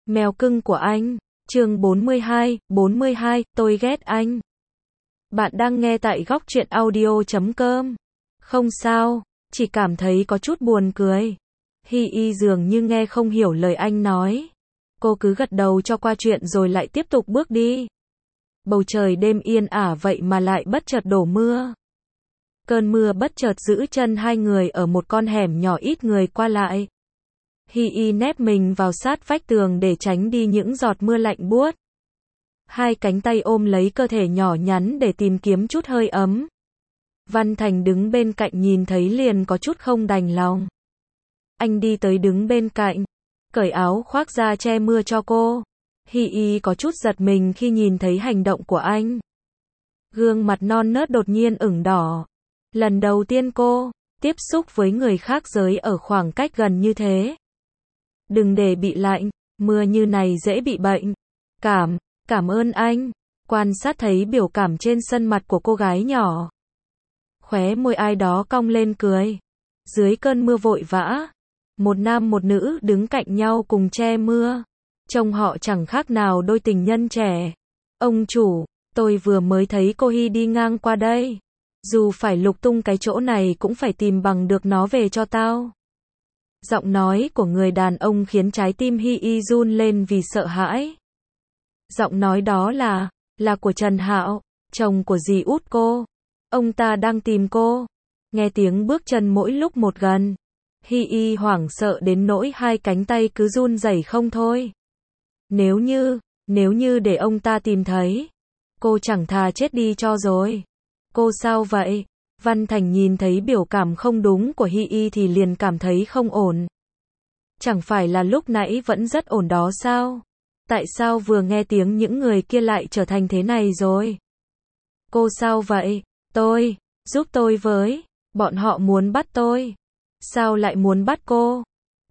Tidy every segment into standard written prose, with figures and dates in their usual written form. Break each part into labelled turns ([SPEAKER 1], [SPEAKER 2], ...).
[SPEAKER 1] Mèo cưng của anh. Chương 42, tôi ghét anh. Bạn đang nghe tại góc truyện audio.com. Không sao, chỉ cảm thấy có chút buồn cười. Hi Y dường như nghe không hiểu lời anh nói. Cô cứ gật đầu cho qua chuyện rồi lại tiếp tục bước đi. Bầu trời đêm yên ả vậy mà lại bất chợt đổ mưa. Cơn mưa bất chợt giữ chân hai người ở một con hẻm nhỏ ít người qua lại. Hi Y nép mình vào sát vách tường để tránh đi những giọt mưa lạnh buốt. Hai cánh tay ôm lấy cơ thể nhỏ nhắn để tìm kiếm chút hơi ấm. Văn Thành đứng bên cạnh nhìn thấy liền có chút không đành lòng. Anh đi tới đứng bên cạnh, cởi áo khoác ra che mưa cho cô. Hi Y có chút giật mình khi nhìn thấy hành động của anh. Gương mặt non nớt đột nhiên ửng đỏ. Lần đầu tiên cô tiếp xúc với người khác giới ở khoảng cách gần như thế. Đừng để bị lạnh, mưa như này dễ bị bệnh. Cảm ơn anh. Quan sát thấy biểu cảm trên sân mặt của cô gái nhỏ. Khóe môi ai đó cong lên cười. Dưới cơn mưa vội vã, một nam một nữ đứng cạnh nhau cùng che mưa. Trông họ chẳng khác nào đôi tình nhân trẻ. Ông chủ, tôi vừa mới thấy cô Hi đi ngang qua đây. Dù phải lục tung cái chỗ này cũng phải tìm bằng được nó về cho tao. Giọng nói của người đàn ông khiến trái tim Hi Y run lên vì sợ hãi. Giọng nói đó là của Trần Hạo, chồng của dì út cô. Ông ta đang tìm cô. Nghe tiếng bước chân mỗi lúc một gần. Hi Y hoảng sợ đến nỗi hai cánh tay cứ run rẩy không thôi. Nếu như để ông ta tìm thấy, cô chẳng thà chết đi cho rồi. Cô sao vậy? Văn Thành nhìn thấy biểu cảm không đúng của Hi Y thì liền cảm thấy không ổn. Chẳng phải là lúc nãy vẫn rất ổn đó sao? Tại sao vừa nghe tiếng những người kia lại trở thành thế này rồi? Cô sao vậy? Giúp tôi với. Bọn họ muốn bắt tôi. Sao lại muốn bắt cô?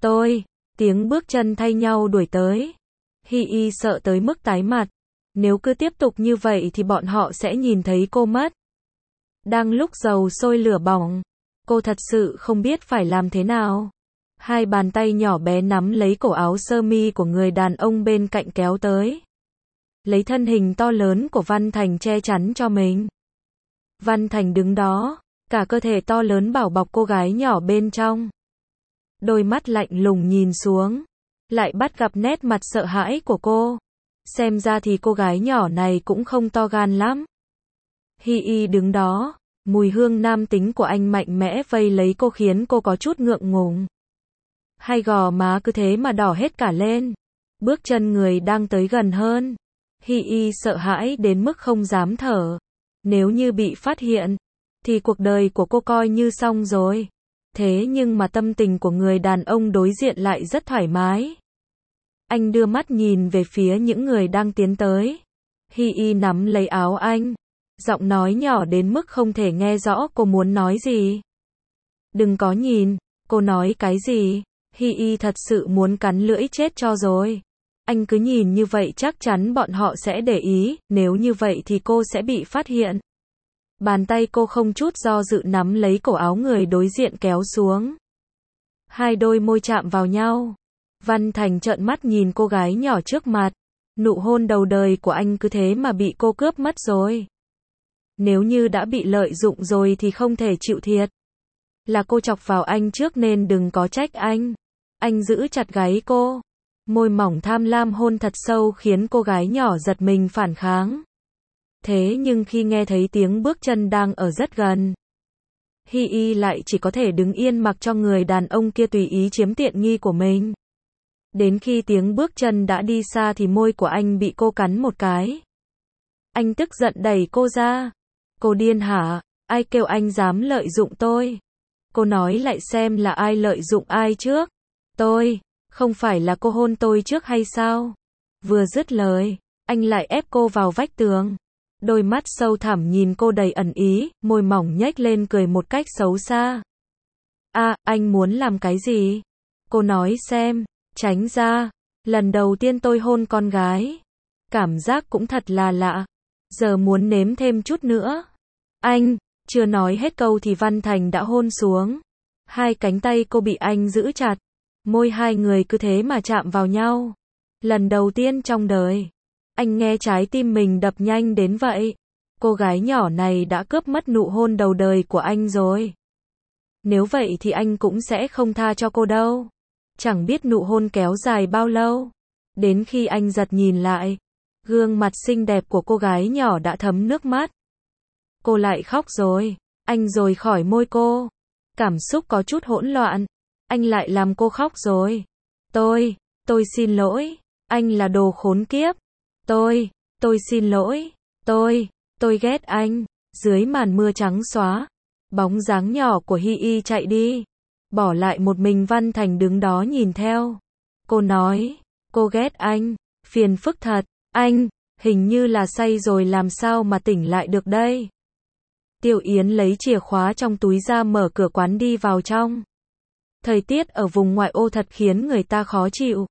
[SPEAKER 1] Tiếng bước chân thay nhau đuổi tới. Hi Y sợ tới mức tái mặt. Nếu cứ tiếp tục như vậy thì bọn họ sẽ nhìn thấy cô mất. Đang lúc dầu sôi lửa bỏng, cô thật sự không biết phải làm thế nào. Hai bàn tay nhỏ bé nắm lấy cổ áo sơ mi của người đàn ông bên cạnh kéo tới. Lấy thân hình to lớn của Văn Thành che chắn cho mình. Văn Thành đứng đó, cả cơ thể to lớn bảo bọc cô gái nhỏ bên trong. Đôi mắt lạnh lùng nhìn xuống, lại bắt gặp nét mặt sợ hãi của cô. Xem ra thì cô gái nhỏ này cũng không to gan lắm. Hi Y đứng đó, mùi hương nam tính của anh mạnh mẽ vây lấy cô khiến cô có chút ngượng ngùng. Hai gò má cứ thế mà đỏ hết cả lên. Bước chân người đang tới gần hơn. Hi Y sợ hãi đến mức không dám thở. Nếu như bị phát hiện, thì cuộc đời của cô coi như xong rồi. Thế nhưng mà tâm tình của người đàn ông đối diện lại rất thoải mái. Anh đưa mắt nhìn về phía những người đang tiến tới. Hi Y nắm lấy áo anh. Giọng nói nhỏ đến mức không thể nghe rõ cô muốn nói gì. Đừng có nhìn, cô nói cái gì? Hi Y thật sự muốn cắn lưỡi chết cho rồi. Anh cứ nhìn như vậy chắc chắn bọn họ sẽ để ý, nếu như vậy thì cô sẽ bị phát hiện. Bàn tay cô không chút do dự nắm lấy cổ áo người đối diện kéo xuống. Hai đôi môi chạm vào nhau. Văn Thành trợn mắt nhìn cô gái nhỏ trước mặt. Nụ hôn đầu đời của anh cứ thế mà bị cô cướp mất rồi. Nếu như đã bị lợi dụng rồi thì không thể chịu thiệt. Là cô chọc vào anh trước nên đừng có trách anh. Anh giữ chặt gáy cô. Môi mỏng tham lam hôn thật sâu khiến cô gái nhỏ giật mình phản kháng. Thế nhưng khi nghe thấy tiếng bước chân đang ở rất gần, Hi Y lại chỉ có thể đứng yên mặc cho người đàn ông kia tùy ý chiếm tiện nghi của mình. Đến khi tiếng bước chân đã đi xa thì môi của anh bị cô cắn một cái. Anh tức giận đẩy cô ra. Cô điên hả? Ai kêu anh dám lợi dụng tôi? Cô nói lại xem là ai lợi dụng ai trước? Không phải là cô hôn tôi trước hay sao? Vừa dứt lời, anh lại ép cô vào vách tường. Đôi mắt sâu thẳm nhìn cô đầy ẩn ý, môi mỏng nhếch lên cười một cách xấu xa. Anh muốn làm cái gì? Cô nói xem, tránh ra. Lần đầu tiên tôi hôn con gái. Cảm giác cũng thật là lạ. Giờ muốn nếm thêm chút nữa. Anh, chưa nói hết câu thì Văn Thành đã hôn xuống. Hai cánh tay cô bị anh giữ chặt. Môi hai người cứ thế mà chạm vào nhau. Lần đầu tiên trong đời, anh nghe trái tim mình đập nhanh đến vậy. Cô gái nhỏ này đã cướp mất nụ hôn đầu đời của anh rồi. Nếu vậy thì anh cũng sẽ không tha cho cô đâu. Chẳng biết nụ hôn kéo dài bao lâu. Đến khi anh giật nhìn lại, gương mặt xinh đẹp của cô gái nhỏ đã thấm nước mắt. Cô lại khóc rồi. Anh rồi khỏi môi cô. Cảm xúc có chút hỗn loạn. Anh lại làm cô khóc rồi. Tôi xin lỗi. Anh là đồ khốn kiếp. Tôi xin lỗi. Tôi ghét anh. Dưới màn mưa trắng xóa, bóng dáng nhỏ của Hy Y chạy đi, bỏ lại một mình Văn Thành đứng đó nhìn theo. Cô nói, cô ghét anh, phiền phức thật, anh, hình như là say rồi làm sao mà tỉnh lại được đây. Tiêu Yến lấy chìa khóa trong túi ra mở cửa quán đi vào trong. Thời tiết ở vùng ngoại ô thật khiến người ta khó chịu.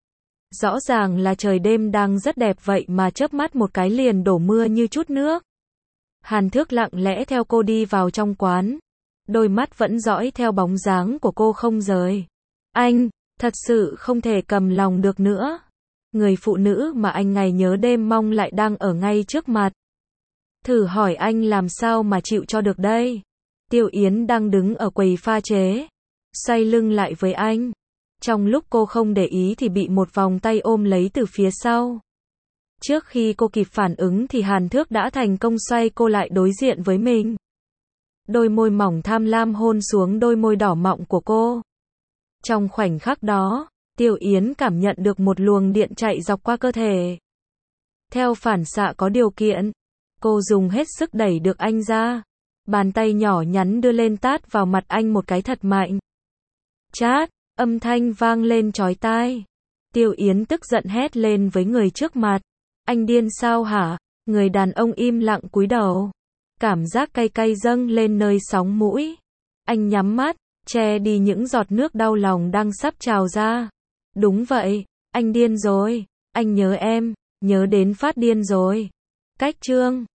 [SPEAKER 1] Rõ ràng là trời đêm đang rất đẹp vậy mà chớp mắt một cái liền đổ mưa như chút nước. Hàn Thước lặng lẽ theo cô đi vào trong quán. Đôi mắt vẫn dõi theo bóng dáng của cô không rời. Anh, thật sự không thể cầm lòng được nữa. Người phụ nữ mà anh ngày nhớ đêm mong lại đang ở ngay trước mặt. Thử hỏi anh làm sao mà chịu cho được đây. Tiêu Yến đang đứng ở quầy pha chế, xoay lưng lại với anh. Trong lúc cô không để ý thì bị một vòng tay ôm lấy từ phía sau. Trước khi cô kịp phản ứng thì Hàn Thước đã thành công xoay cô lại đối diện với mình. Đôi môi mỏng tham lam hôn xuống đôi môi đỏ mọng của cô. Trong khoảnh khắc đó, Tiêu Yến cảm nhận được một luồng điện chạy dọc qua cơ thể. Theo phản xạ có điều kiện, cô dùng hết sức đẩy được anh ra. Bàn tay nhỏ nhắn đưa lên tát vào mặt anh một cái thật mạnh. Chát, âm thanh vang lên chói tai. Tiêu Yến tức giận hét lên với người trước mặt. Anh điên sao hả? Người đàn ông im lặng cúi đầu. Cảm giác cay cay dâng lên nơi sóng mũi. Anh nhắm mắt, che đi những giọt nước đau lòng đang sắp trào ra. Đúng vậy, anh điên rồi. Anh nhớ em, nhớ đến phát điên rồi. Cách chương